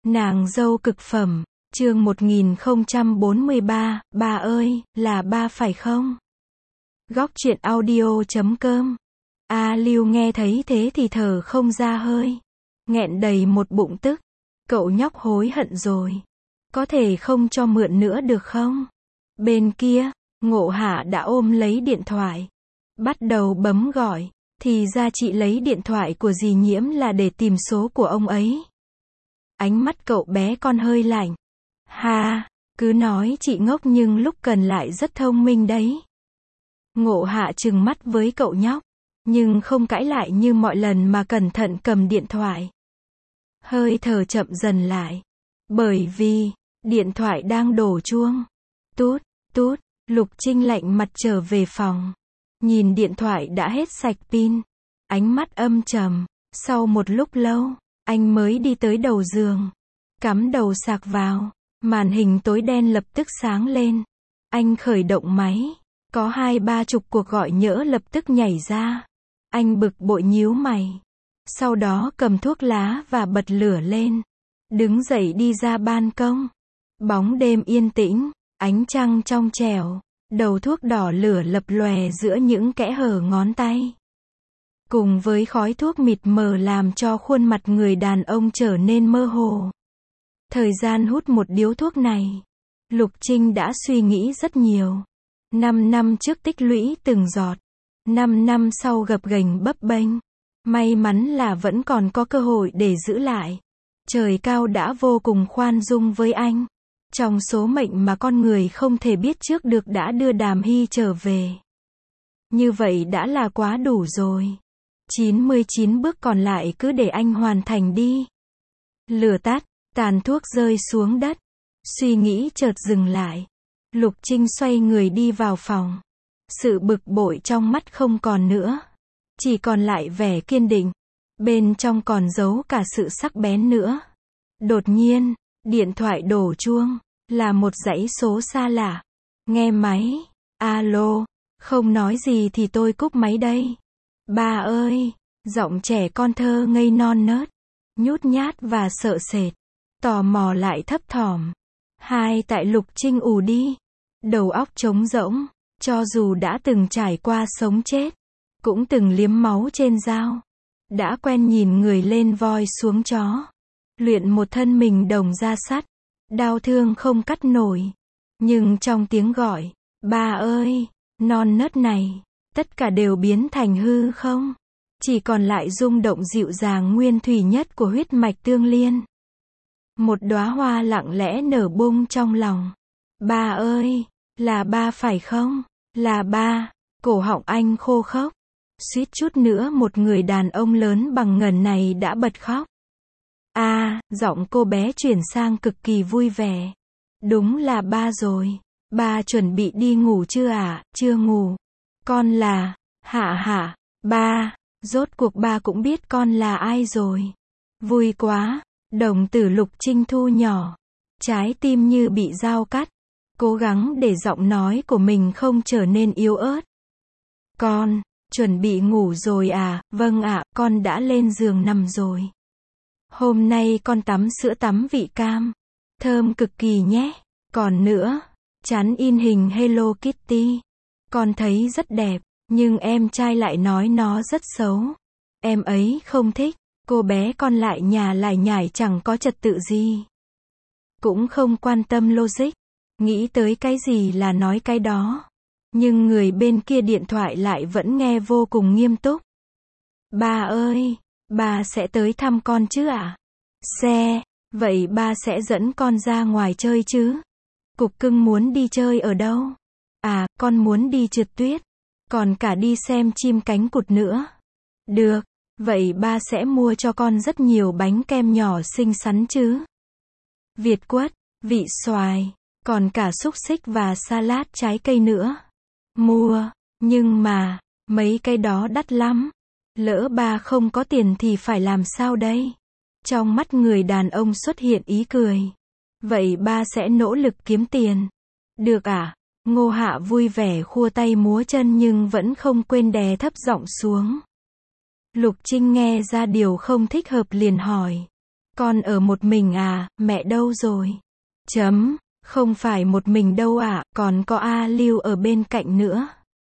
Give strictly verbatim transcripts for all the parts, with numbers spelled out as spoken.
Nàng dâu cực phẩm, chương một nghìn không trăm bốn mươi ba, ba ơi, là ba phải không? Góc truyện audio chấm com. A Lưu nghe thấy thế thì thở không ra hơi, nghẹn đầy một bụng tức. Cậu nhóc hối hận rồi. Có thể không cho mượn nữa được không? Bên kia, Ngộ Hạ đã ôm lấy điện thoại, bắt đầu bấm gọi. Thì ra chị lấy điện thoại của dì Nhiễm là để tìm số của ông ấy. Ánh mắt cậu bé con hơi lạnh. Ha, cứ nói chị ngốc nhưng lúc cần lại rất thông minh đấy. Ngộ Hạ trừng mắt với cậu nhóc, nhưng không cãi lại như mọi lần mà cẩn thận cầm điện thoại. Hơi thở chậm dần lại, bởi vì điện thoại đang đổ chuông. Tút, tút, Lục Trinh lạnh mặt trở về phòng. Nhìn điện thoại đã hết sạch pin, ánh mắt âm trầm. Sau một lúc lâu, anh mới đi tới đầu giường, cắm đầu sạc vào. Màn hình tối đen lập tức sáng lên. Anh khởi động máy, có hai ba chục cuộc gọi nhỡ lập tức nhảy ra. Anh bực bội nhíu mày, sau đó cầm thuốc lá và bật lửa lên, đứng dậy đi ra ban công. Bóng đêm yên tĩnh, ánh trăng trong trẻo, đầu thuốc đỏ lửa lập lòe giữa những kẽ hở ngón tay, cùng với khói thuốc mịt mờ làm cho khuôn mặt người đàn ông trở nên mơ hồ. Thời gian hút một điếu thuốc này, Lục Trinh đã suy nghĩ rất nhiều. Năm năm trước tích lũy từng giọt, năm năm sau gập ghềnh bấp bênh, may mắn là vẫn còn có cơ hội để giữ lại. Trời cao đã vô cùng khoan dung với anh. Trong số mệnh mà con người không thể biết trước được đã đưa Đàm Hy trở về. Như vậy đã là quá đủ rồi. chín mươi chín bước còn lại cứ để anh hoàn thành đi. Lửa tắt, tàn thuốc rơi xuống đất. Suy nghĩ chợt dừng lại. Lục Trinh xoay người đi vào phòng. Sự bực bội trong mắt không còn nữa, chỉ còn lại vẻ kiên định. Bên trong còn giấu cả sự sắc bén nữa. Đột nhiên, điện thoại đổ chuông, là một dãy số xa lạ. Nghe máy, alo, không nói gì thì tôi cúp máy đây. Ba ơi, giọng trẻ con thơ ngây non nớt, nhút nhát và sợ sệt, tò mò lại thấp thỏm. Hai tại Lục Trinh ù đi, đầu óc trống rỗng, cho dù đã từng trải qua sống chết, cũng từng liếm máu trên dao, đã quen nhìn người lên voi xuống chó, luyện một thân mình đồng da sắt, đau thương không cắt nổi. Nhưng trong tiếng gọi, ba ơi, non nớt này, tất cả đều biến thành hư không. Chỉ còn lại rung động dịu dàng nguyên thủy nhất của huyết mạch tương liên. Một đóa hoa lặng lẽ nở bung trong lòng. Ba ơi, là ba phải không? Là ba. Cổ họng anh khô khốc. Suýt chút nữa một người đàn ông lớn bằng ngần này đã bật khóc. A, à, giọng cô bé chuyển sang cực kỳ vui vẻ. Đúng là ba rồi. Ba chuẩn bị đi ngủ chưa ạ? À? Chưa ngủ. Con là... Hạ hạ. Ba. Rốt cuộc ba cũng biết con là ai rồi. Vui quá. Đồng tử Lục Trinh thu nhỏ. Trái tim như bị dao cắt. Cố gắng để giọng nói của mình không trở nên yếu ớt. Con, chuẩn bị ngủ rồi à? Vâng ạ, con đã lên giường nằm rồi. Hôm nay con tắm sữa tắm vị cam. Thơm cực kỳ nhé. Còn nữa, chán in hình Hello Kitty. Con thấy rất đẹp, nhưng em trai lại nói nó rất xấu. Em ấy không thích. Cô bé con lại nhà lại nhải chẳng có trật tự gì. Cũng không quan tâm logic. Nghĩ tới cái gì là nói cái đó. Nhưng người bên kia điện thoại lại vẫn nghe vô cùng nghiêm túc. Ba ơi, ba sẽ tới thăm con chứ ạ? À? Xe, vậy ba sẽ dẫn con ra ngoài chơi chứ? Cục cưng muốn đi chơi ở đâu? À, con muốn đi trượt tuyết. Còn cả đi xem chim cánh cụt nữa. Được, vậy ba sẽ mua cho con rất nhiều bánh kem nhỏ xinh xắn chứ? Việt quất, vị xoài, còn cả xúc xích và salad trái cây nữa. Mua, nhưng mà, mấy cái đó đắt lắm. Lỡ ba không có tiền thì phải làm sao đây? Trong mắt người đàn ông xuất hiện ý cười. Vậy ba sẽ nỗ lực kiếm tiền. Được à? Ngô Hạ vui vẻ khua tay múa chân nhưng vẫn không quên đè thấp giọng xuống. Lục Trinh nghe ra điều không thích hợp liền hỏi. Con ở một mình à, mẹ đâu rồi? Chấm, không phải một mình đâu ạ, à, còn có A Lưu ở bên cạnh nữa.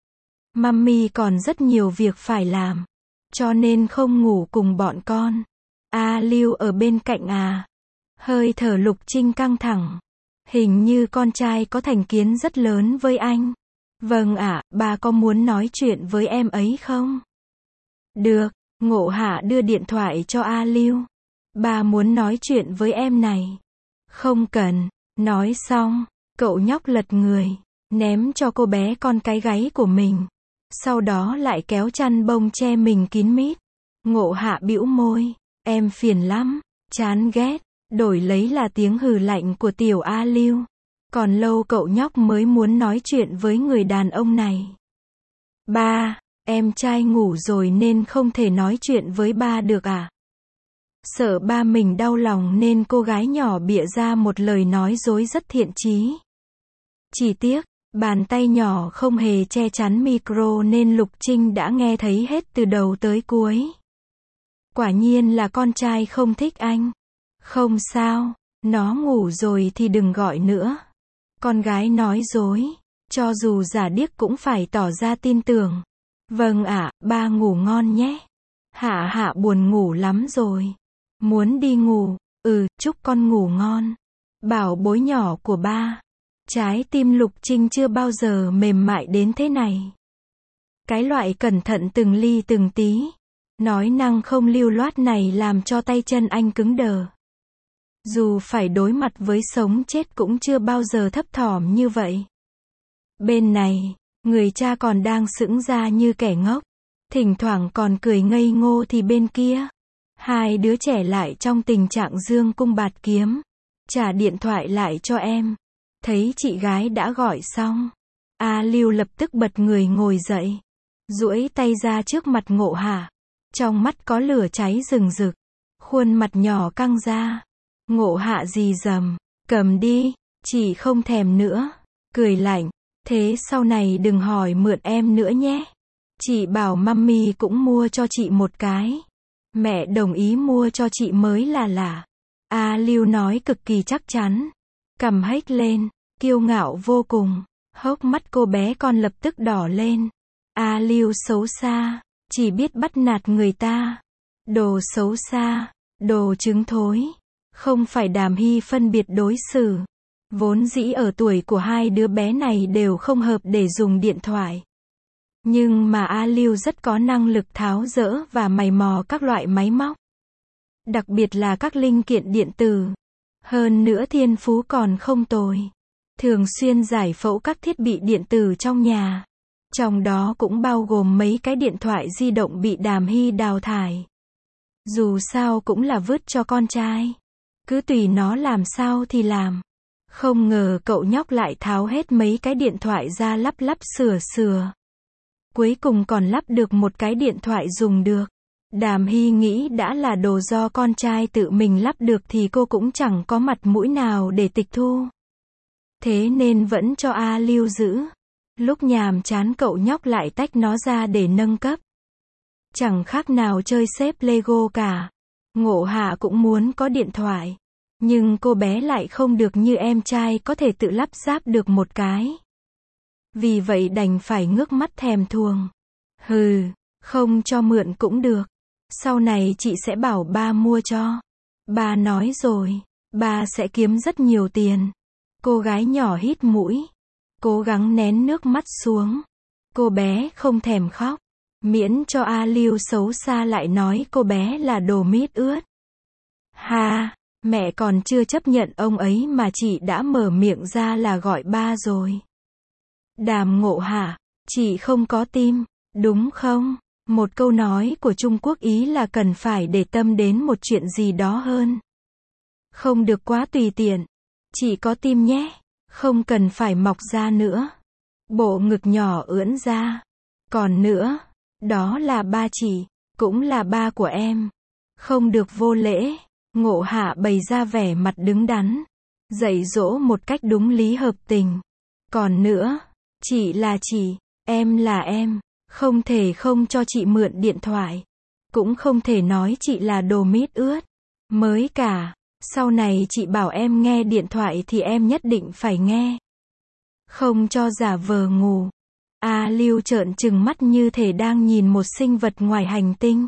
Mummy còn rất nhiều việc phải làm, cho nên không ngủ cùng bọn con. A Lưu ở bên cạnh à? Hơi thở Lục Trinh căng thẳng. Hình như con trai có thành kiến rất lớn với anh. Vâng ạ, à, bà có muốn nói chuyện với em ấy không? Được, Ngộ Hạ đưa điện thoại cho A Lưu. Bà muốn nói chuyện với em này. Không cần, nói xong, cậu nhóc lật người, ném cho cô bé con cái gáy của mình. Sau đó lại kéo chăn bông che mình kín mít. Ngộ Hạ bĩu môi, em phiền lắm, chán ghét, đổi lấy là tiếng hừ lạnh của tiểu A Lưu. Còn lâu cậu nhóc mới muốn nói chuyện với người đàn ông này. Ba, em trai ngủ rồi nên không thể nói chuyện với ba được à? Sợ ba mình đau lòng nên cô gái nhỏ bịa ra một lời nói dối rất thiện chí. Chỉ tiếc, bàn tay nhỏ không hề che chắn micro nên Lục Trinh đã nghe thấy hết từ đầu tới cuối. Quả nhiên là con trai không thích anh. Không sao, nó ngủ rồi thì đừng gọi nữa. Con gái nói dối, cho dù giả điếc cũng phải tỏ ra tin tưởng. Vâng ạ, à, ba ngủ ngon nhé. Hạ Hạ buồn ngủ lắm rồi. Muốn đi ngủ, ừ, chúc con ngủ ngon. Bảo bối nhỏ của ba. Trái tim Lục Trinh chưa bao giờ mềm mại đến thế này. Cái loại cẩn thận từng ly từng tí, nói năng không lưu loát này làm cho tay chân anh cứng đờ. Dù phải đối mặt với sống chết cũng chưa bao giờ thấp thỏm như vậy. Bên này, người cha còn đang sững ra như kẻ ngốc, thỉnh thoảng còn cười ngây ngô thì bên kia, hai đứa trẻ lại trong tình trạng dương cung bạt kiếm. Trả điện thoại lại cho em. Thấy chị gái đã gọi xong, A Lưu lập tức bật người ngồi dậy, duỗi tay ra trước mặt Ngộ Hạ, trong mắt có lửa cháy rừng rực, khuôn mặt nhỏ căng ra. Ngộ Hạ rì rầm, cầm đi, chị không thèm nữa, cười lạnh, thế sau này đừng hỏi mượn em nữa nhé. Chị bảo mummy cũng mua cho chị một cái. Mẹ đồng ý mua cho chị mới là lạ. A Lưu nói cực kỳ chắc chắn, cằm hếch lên, kiêu ngạo vô cùng. Hốc mắt cô bé con lập tức đỏ lên. A Lưu xấu xa, chỉ biết bắt nạt người ta. Đồ xấu xa, đồ trứng thối. Không phải Đàm Hy phân biệt đối xử. Vốn dĩ ở tuổi của hai đứa bé này đều không hợp để dùng điện thoại. Nhưng mà A Lưu rất có năng lực tháo dỡ và mày mò các loại máy móc. Đặc biệt là các linh kiện điện tử. Hơn nữa thiên phú còn không tồi. Thường xuyên giải phẫu các thiết bị điện tử trong nhà. Trong đó cũng bao gồm mấy cái điện thoại di động bị Đàm Hy đào thải. Dù sao cũng là vứt cho con trai. Cứ tùy nó làm sao thì làm. Không ngờ cậu nhóc lại tháo hết mấy cái điện thoại ra lắp lắp sửa sửa. Cuối cùng còn lắp được một cái điện thoại dùng được. Đàm Hy nghĩ đã là đồ do con trai tự mình lắp được thì cô cũng chẳng có mặt mũi nào để tịch thu. Thế nên vẫn cho A Lưu giữ. Lúc nhàm chán cậu nhóc lại tách nó ra để nâng cấp. Chẳng khác nào chơi xếp Lego cả. Ngộ Hạ cũng muốn có điện thoại. Nhưng cô bé lại không được như em trai có thể tự lắp ráp được một cái. Vì vậy đành phải ngước mắt thèm thuồng. Hừ, không cho mượn cũng được. Sau này chị sẽ bảo ba mua cho. Ba nói rồi, ba sẽ kiếm rất nhiều tiền. Cô gái nhỏ hít mũi, cố gắng nén nước mắt xuống. Cô bé không thèm khóc, miễn cho A Lưu xấu xa lại nói cô bé là đồ mít ướt. Ha, mẹ còn chưa chấp nhận ông ấy mà chị đã mở miệng ra là gọi ba rồi. Đàm Ngộ Hạ, chị không có tim, đúng không? Một câu nói của Trung Quốc ý là cần phải để tâm đến một chuyện gì đó hơn. Không được quá tùy tiện. Chị có tim nhé, không cần phải mọc ra nữa. Bộ ngực nhỏ ưỡn ra. Còn nữa, đó là ba chị, cũng là ba của em. Không được vô lễ. Ngộ Hạ bày ra vẻ mặt đứng đắn, dạy dỗ một cách đúng lý hợp tình. Còn nữa, chị là chị, em là em, không thể không cho chị mượn điện thoại. Cũng không thể nói chị là đồ mít ướt. Mới cả, sau này chị bảo em nghe điện thoại thì em nhất định phải nghe. Không cho giả vờ ngủ. A Lưu trợn trừng mắt như thể đang nhìn một sinh vật ngoài hành tinh.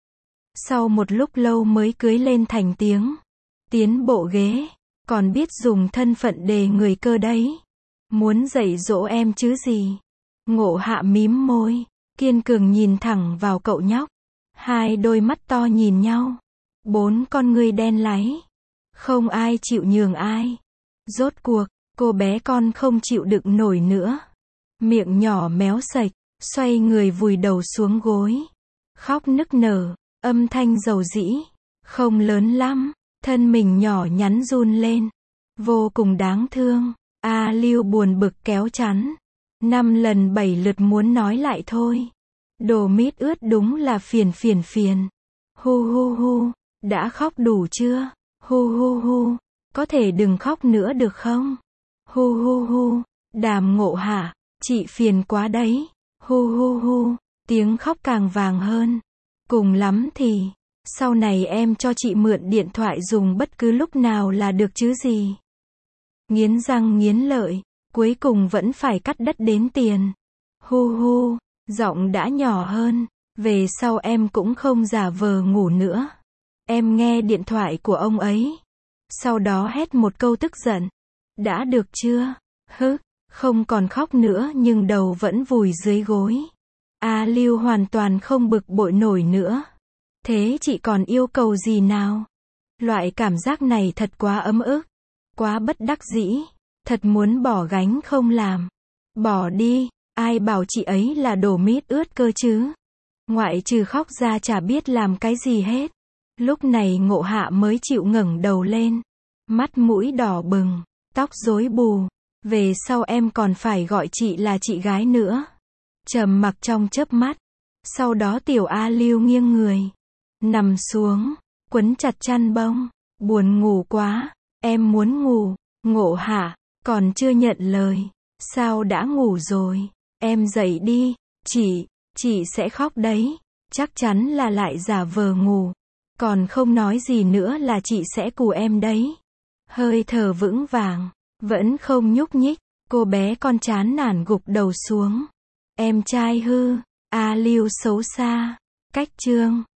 Sau một lúc lâu mới cưới lên thành tiếng. Tiến bộ ghế. Còn biết dùng thân phận đề người cơ đấy. Muốn dạy dỗ em chứ gì. Ngộ Hạ mím môi. Kiên cường nhìn thẳng vào cậu nhóc. Hai đôi mắt to nhìn nhau. Bốn con ngươi đen láy. Không ai chịu nhường ai. Rốt cuộc, cô bé con không chịu đựng nổi nữa. Miệng nhỏ méo sạch, xoay người vùi đầu xuống gối. Khóc nức nở, âm thanh dầu dĩ. Không lớn lắm, thân mình nhỏ nhắn run lên. Vô cùng đáng thương. A Lưu buồn bực kéo chắn. Năm lần bảy lượt muốn nói lại thôi. Đồ mít ướt đúng là phiền phiền phiền. Hu hu hu, đã khóc đủ chưa? Hu hu hu, có thể đừng khóc nữa được không? Hu hu hu, Đàm Ngộ Hạ, chị phiền quá đấy. Hu hu hu, tiếng khóc càng vàng hơn. Cùng lắm thì, sau này em cho chị mượn điện thoại dùng bất cứ lúc nào là được chứ gì. Nghiến răng nghiến lợi, cuối cùng vẫn phải cắt đất đến tiền. Hu hu, giọng đã nhỏ hơn. Về sau em cũng không giả vờ ngủ nữa. Em nghe điện thoại của ông ấy. Sau đó hét một câu tức giận. Đã được chưa? Hứ, không còn khóc nữa nhưng đầu vẫn vùi dưới gối. A Lưu hoàn toàn không bực bội nổi nữa. Thế chị còn yêu cầu gì nào? Loại cảm giác này thật quá ấm ức. Quá bất đắc dĩ. Thật muốn bỏ gánh không làm. Bỏ đi, ai bảo chị ấy là đồ mít ướt cơ chứ? Ngoại trừ khóc ra chả biết làm cái gì hết. Lúc này Ngộ Hạ mới chịu ngẩng đầu lên. Mắt mũi đỏ bừng, tóc rối bù. Về sau em còn phải gọi chị là chị gái nữa. Trầm mặc trong chớp mắt. Sau đó tiểu A Lưu nghiêng người. Nằm xuống, quấn chặt chăn bông. Buồn ngủ quá, em muốn ngủ. Ngộ Hạ, còn chưa nhận lời. Sao đã ngủ rồi? Em dậy đi, chị, chị sẽ khóc đấy. Chắc chắn là lại giả vờ ngủ. Còn không nói gì nữa là chị sẽ cù em đấy. Hơi thở vững vàng, vẫn không nhúc nhích. Cô bé con chán nản gục đầu xuống. Em trai hư, A Lưu xấu xa. Cách chương